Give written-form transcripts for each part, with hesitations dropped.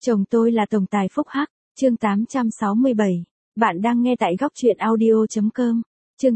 Chồng tôi là tổng tài phúc hắc, chương 867. Bạn đang nghe tại góc truyện audio.com. Chương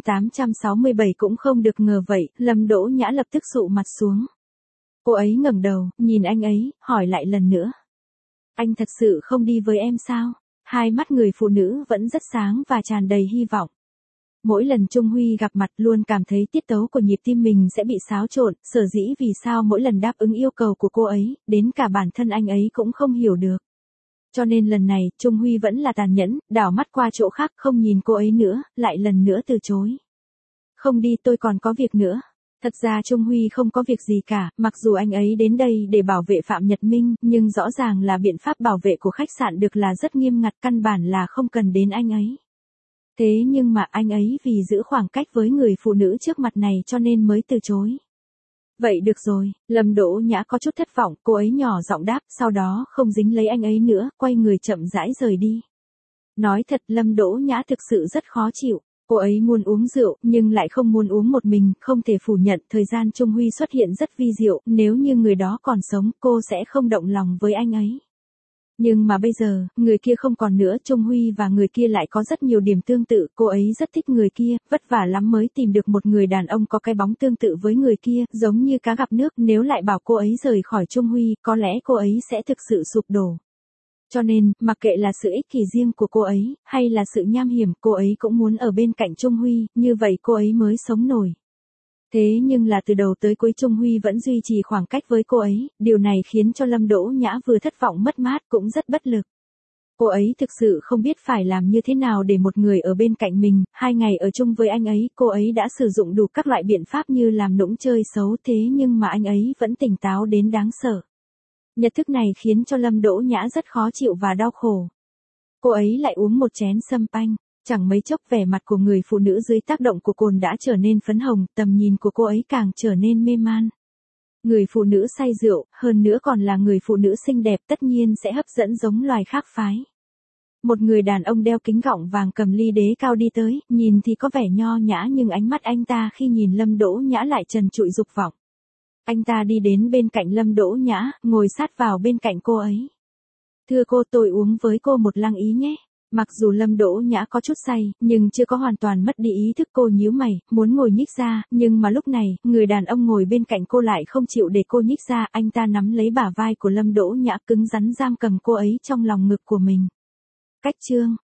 867 cũng không được ngờ vậy, Lâm Đỗ Nhã lập tức sụ mặt xuống. Cô ấy ngẩng đầu, nhìn anh ấy, hỏi lại lần nữa. Anh thật sự không đi với em sao? Hai mắt người phụ nữ vẫn rất sáng và tràn đầy hy vọng. Mỗi lần Trung Huy gặp mặt luôn cảm thấy tiết tấu của nhịp tim mình sẽ bị xáo trộn, sở dĩ vì sao mỗi lần đáp ứng yêu cầu của cô ấy, đến cả bản thân anh ấy cũng không hiểu được. Cho nên lần này, Trung Huy vẫn là tàn nhẫn, đảo mắt qua chỗ khác không nhìn cô ấy nữa, lại lần nữa từ chối. Không đi, tôi còn có việc nữa. Thật ra Trung Huy không có việc gì cả, mặc dù anh ấy đến đây để bảo vệ Phạm Nhật Minh, nhưng rõ ràng là biện pháp bảo vệ của khách sạn được là rất nghiêm ngặt, căn bản là không cần đến anh ấy. Thế nhưng mà anh ấy vì giữ khoảng cách với người phụ nữ trước mặt này cho nên mới từ chối. Vậy được rồi, Lâm Đỗ Nhã có chút thất vọng, cô ấy nhỏ giọng đáp, sau đó không dính lấy anh ấy nữa, quay người chậm rãi rời đi. Nói thật, Lâm Đỗ Nhã thực sự rất khó chịu. Cô ấy muốn uống rượu, nhưng lại không muốn uống một mình, không thể phủ nhận thời gian Trung Huy xuất hiện rất vi diệu, nếu như người đó còn sống, cô sẽ không động lòng với anh ấy. Nhưng mà bây giờ, người kia không còn nữa, Trung Huy và người kia lại có rất nhiều điểm tương tự, cô ấy rất thích người kia, vất vả lắm mới tìm được một người đàn ông có cái bóng tương tự với người kia, giống như cá gặp nước, nếu lại bảo cô ấy rời khỏi Trung Huy, có lẽ cô ấy sẽ thực sự sụp đổ. Cho nên, mặc kệ là sự ích kỷ riêng của cô ấy, hay là sự nham hiểm, cô ấy cũng muốn ở bên cạnh Trung Huy, như vậy cô ấy mới sống nổi. Thế nhưng là từ đầu tới cuối Trung Huy vẫn duy trì khoảng cách với cô ấy, điều này khiến cho Lâm Đỗ Nhã vừa thất vọng mất mát cũng rất bất lực. Cô ấy thực sự không biết phải làm như thế nào để một người ở bên cạnh mình, 2 ngày ở chung với anh ấy, cô ấy đã sử dụng đủ các loại biện pháp như làm nũng chơi xấu thế nhưng mà anh ấy vẫn tỉnh táo đến đáng sợ. Nhận thức này khiến cho Lâm Đỗ Nhã rất khó chịu và đau khổ. Cô ấy lại uống một chén sâm panh. Chẳng mấy chốc vẻ mặt của người phụ nữ dưới tác động của cồn đã trở nên phấn hồng, tầm nhìn của cô ấy càng trở nên mê man. Người phụ nữ say rượu, hơn nữa còn là người phụ nữ xinh đẹp tất nhiên sẽ hấp dẫn giống loài khác phái. Một người đàn ông đeo kính gọng vàng cầm ly đế cao đi tới, nhìn thì có vẻ nho nhã nhưng ánh mắt anh ta khi nhìn Lâm Đỗ Nhã lại trần trụi dục vọng. Anh ta đi đến bên cạnh Lâm Đỗ Nhã, ngồi sát vào bên cạnh cô ấy. Thưa cô, tôi uống với cô một lăng ý nhé. Mặc dù Lâm Đỗ Nhã có chút say, nhưng chưa có hoàn toàn mất đi ý thức, cô nhíu mày, muốn ngồi nhích ra, nhưng mà lúc này, người đàn ông ngồi bên cạnh cô lại không chịu để cô nhích ra, anh ta nắm lấy bả vai của Lâm Đỗ Nhã cứng rắn giam cầm cô ấy trong lòng ngực của mình. Cách chương